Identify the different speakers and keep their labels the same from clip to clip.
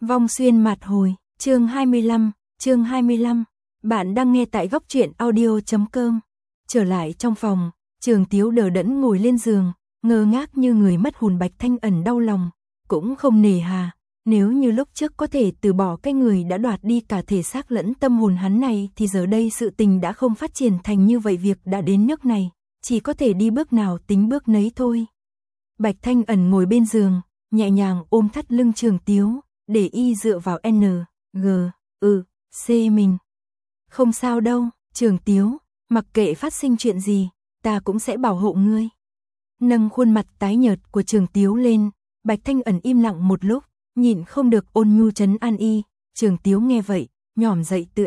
Speaker 1: Vong xuyên mạt hồi, chương 25, bạn đang nghe tại góc truyện audio.com. Trở lại trong phòng, Trường Tiếu đờ đẫn ngồi lên giường, ngơ ngác như người mất hồn. Bạch Thanh Ẩn đau lòng, cũng không nề hà, nếu như lúc trước có thể từ bỏ cái người đã đoạt đi cả thể xác lẫn tâm hồn hắn này thì giờ đây sự tình đã không phát triển thành như vậy. Việc đã đến nước này, chỉ có thể đi bước nào tính bước nấy thôi. Bạch Thanh Ẩn ngồi bên giường, nhẹ nhàng ôm thắt lưng Trường Tiếu, để y dựa vào C mình. Không sao đâu, Trường Tiếu, mặc kệ phát sinh chuyện gì, ta cũng sẽ bảo hộ ngươi. Nâng khuôn mặt tái nhợt của Trường Tiếu lên, Bạch Thanh Ẩn im lặng một lúc, nhịn không được ôn nhu trấn an y. Trường Tiếu nghe vậy, nhỏm dậy từ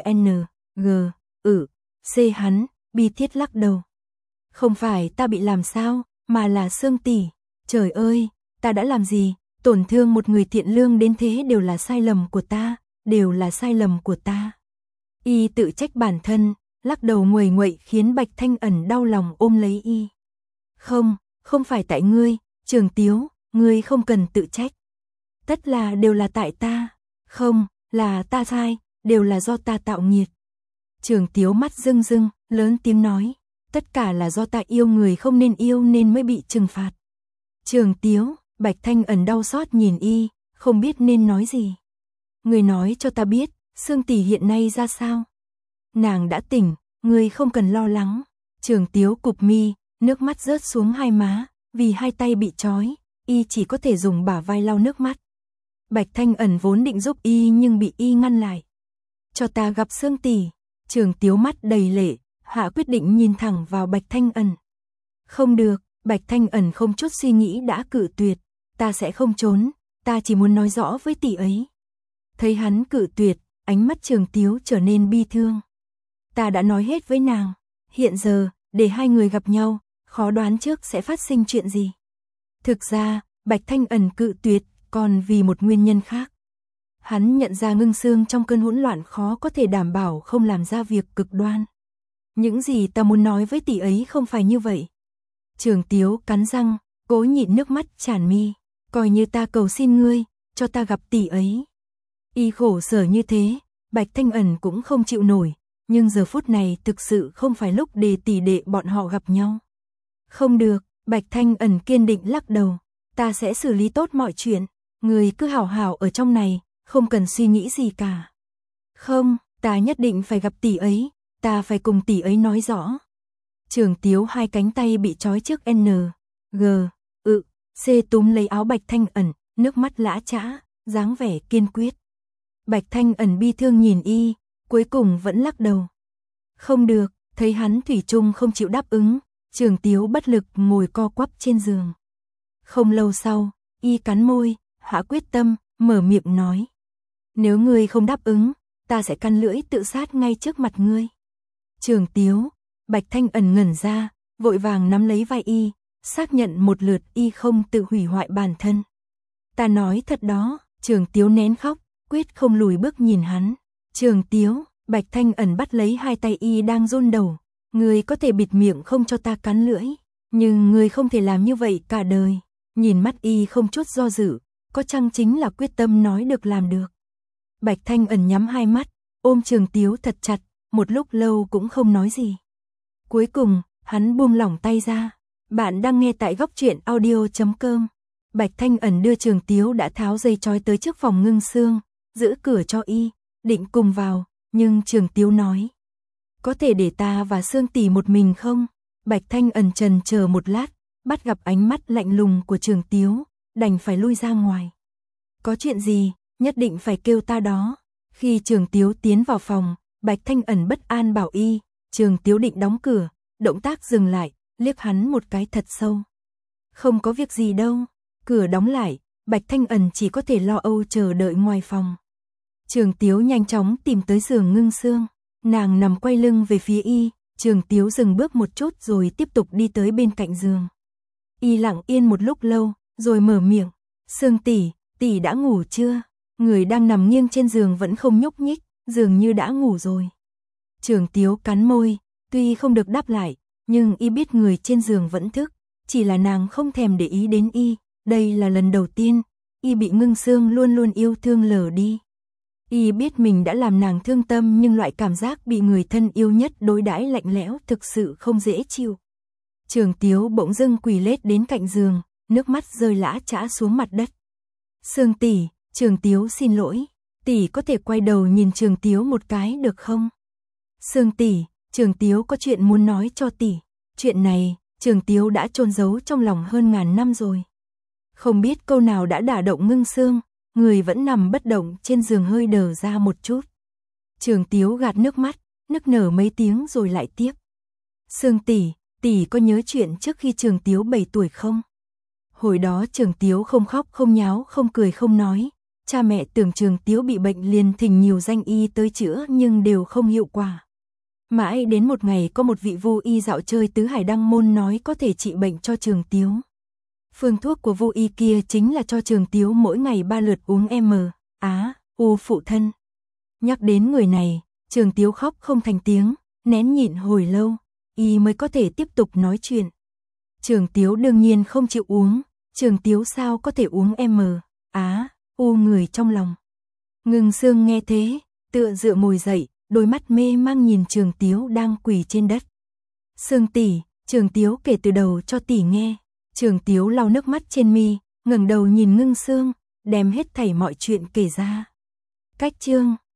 Speaker 1: C hắn, bi thiết lắc đầu. Không phải ta bị làm sao, mà là Sương tỷ. Trời ơi, ta đã làm gì? Tổn thương một người thiện lương đến thế đều là sai lầm của ta, đều là sai lầm của ta. Y tự trách bản thân, lắc đầu nguầy nguậy khiến Bạch Thanh Ẩn đau lòng ôm lấy y. Không phải tại ngươi, Trường Tiếu, ngươi không cần tự trách. Tất là đều là tại ta, không, là ta sai, đều là do ta tạo nghiệt. Trường Tiếu mắt rưng rưng, lớn tiếng nói, tất cả là do ta yêu người không nên yêu nên mới bị trừng phạt. Trường Tiếu, Bạch Thanh Ẩn đau xót nhìn y, không biết nên nói gì. Ngươi nói cho ta biết, Sương tỷ hiện nay ra sao? Nàng đã tỉnh, ngươi không cần lo lắng. Trường Tiếu cụp mi, nước mắt rớt xuống hai má, vì hai tay bị trói, y chỉ có thể dùng bả vai lau nước mắt. Bạch Thanh Ẩn vốn định giúp y nhưng bị y ngăn lại. Cho ta gặp Sương tỷ. Trường Tiếu mắt đầy lệ, hạ quyết định nhìn thẳng vào Bạch Thanh Ẩn. Không được, Bạch Thanh Ẩn không chút suy nghĩ đã cự tuyệt. Ta sẽ không trốn, ta chỉ muốn nói rõ với tỷ ấy. Thấy hắn cự tuyệt, ánh mắt Trường Tiếu trở nên bi thương. Ta đã nói hết với nàng, hiện giờ, để hai người gặp nhau, khó đoán trước sẽ phát sinh chuyện gì. Thực ra, Bạch Thanh Ẩn cự tuyệt, còn vì một nguyên nhân khác. Hắn nhận ra Ngưng Sương trong cơn hỗn loạn khó có thể đảm bảo không làm ra việc cực đoan. Những gì ta muốn nói với tỷ ấy không phải như vậy. Trường Tiếu cắn răng, cố nhịn nước mắt tràn mi. Coi như ta cầu xin ngươi, cho ta gặp tỷ ấy. Y khổ sở như thế, Bạch Thanh Ẩn cũng không chịu nổi, nhưng giờ phút này thực sự không phải lúc để tỷ đệ bọn họ gặp nhau. Không được, Bạch Thanh Ẩn kiên định lắc đầu, ta sẽ xử lý tốt mọi chuyện, ngươi cứ hảo hảo ở trong này, không cần suy nghĩ gì cả. Không, ta nhất định phải gặp tỷ ấy, ta phải cùng tỷ ấy nói rõ. Trường Tiếu hai cánh tay bị trói trước C túm lấy áo Bạch Thanh Ẩn, nước mắt lã chã, dáng vẻ kiên quyết. Bạch Thanh Ẩn bi thương nhìn y, cuối cùng vẫn lắc đầu. Không được, thấy hắn thủy chung không chịu đáp ứng, Trường Tiếu bất lực ngồi co quắp trên giường. Không lâu sau, y cắn môi, hạ quyết tâm, mở miệng nói. Nếu ngươi không đáp ứng, ta sẽ căn lưỡi tự sát ngay trước mặt ngươi. Trường Tiếu, Bạch Thanh Ẩn ngẩn ra, vội vàng nắm lấy vai y, xác nhận một lượt y không tự hủy hoại bản thân. Ta nói thật đó. Trường Tiếu nén khóc, quyết không lùi bước nhìn hắn. Trường Tiếu, Bạch Thanh Ẩn bắt lấy hai tay y đang run đầu. Ngươi có thể bịt miệng không cho ta cắn lưỡi, nhưng ngươi không thể làm như vậy cả đời. Nhìn mắt y không chút do dự, có chăng chính là quyết tâm nói được làm được. Bạch Thanh Ẩn nhắm hai mắt, ôm Trường Tiếu thật chặt, một lúc lâu cũng không nói gì. Cuối cùng, hắn buông lỏng tay ra. Bạn đang nghe tại góc truyện audio.com. Bạch Thanh Ẩn đưa Trường Tiếu đã tháo dây trói tới trước phòng Ngưng Sương, giữ cửa cho y, định cùng vào, nhưng Trường Tiếu nói. Có thể để ta và Sương tỷ một mình không? Bạch Thanh Ẩn chần chờ một lát, bắt gặp ánh mắt lạnh lùng của Trường Tiếu, đành phải lui ra ngoài. Có chuyện gì, nhất định phải kêu ta đó. Khi Trường Tiếu tiến vào phòng, Bạch Thanh Ẩn bất an bảo y, Trường Tiếu định đóng cửa, động tác dừng lại, liếc hắn một cái thật sâu. Không có việc gì đâu. Cửa đóng lại, Bạch Thanh Ẩn chỉ có thể lo âu chờ đợi ngoài phòng. Trường Tiếu nhanh chóng tìm tới giường Ngưng Sương, nàng nằm quay lưng về phía y, Trường Tiếu dừng bước một chút rồi tiếp tục đi tới bên cạnh giường. Y lặng yên một lúc lâu, rồi mở miệng, Sương tỷ, tỷ đã ngủ chưa? Người đang nằm nghiêng trên giường vẫn không nhúc nhích, dường như đã ngủ rồi. Trường Tiếu cắn môi, tuy không được đáp lại, nhưng y biết người trên giường vẫn thức, chỉ là nàng không thèm để ý đến y. Đây là lần đầu tiên, y bị Ngưng Sương luôn luôn yêu thương lờ đi. Y biết mình đã làm nàng thương tâm, nhưng loại cảm giác bị người thân yêu nhất đối đãi lạnh lẽo thực sự không dễ chịu. Trường Tiếu bỗng dưng quỳ lết đến cạnh giường, nước mắt rơi lã chã xuống mặt đất. Sương tỷ, Trường Tiếu xin lỗi, tỷ có thể quay đầu nhìn Trường Tiếu một cái được không? Sương tỷ, Trường Tiếu có chuyện muốn nói cho tỷ. Chuyện này, Trường Tiếu đã chôn giấu trong lòng hơn ngàn năm rồi. Không biết câu nào đã đả động Ngưng Sương, người vẫn nằm bất động trên giường hơi đờ ra một chút. Trường Tiếu gạt nước mắt, nức nở mấy tiếng rồi lại tiếp. Sương tỷ, tỷ có nhớ chuyện trước khi Trường Tiếu 7 tuổi không? Hồi đó Trường Tiếu không khóc không nháo không cười không nói. Cha mẹ tưởng Trường Tiếu bị bệnh liền thỉnh nhiều danh y tới chữa nhưng đều không hiệu quả. Mãi đến một ngày có một vị vô y dạo chơi tứ hải đăng môn nói có thể trị bệnh cho Trường Tiếu. Phương thuốc của vô y kia chính là cho Trường Tiếu mỗi ngày 3 lượt uống U phụ thân. Nhắc đến người này, Trường Tiếu khóc không thành tiếng, nén nhịn hồi lâu, y mới có thể tiếp tục nói chuyện. Trường Tiếu đương nhiên không chịu uống, Trường Tiếu sao có thể uống U người trong lòng. Ngưng Sương nghe thế, tựa dựa ngồi dậy, đôi mắt mê mang nhìn Trường Tiếu đang quỳ trên đất. Sương tỷ, Trường Tiếu kể từ đầu cho tỷ nghe. Trường Tiếu lau nước mắt trên mi, ngẩng đầu nhìn Ngưng Sương, đem hết thảy mọi chuyện kể ra. Cách chương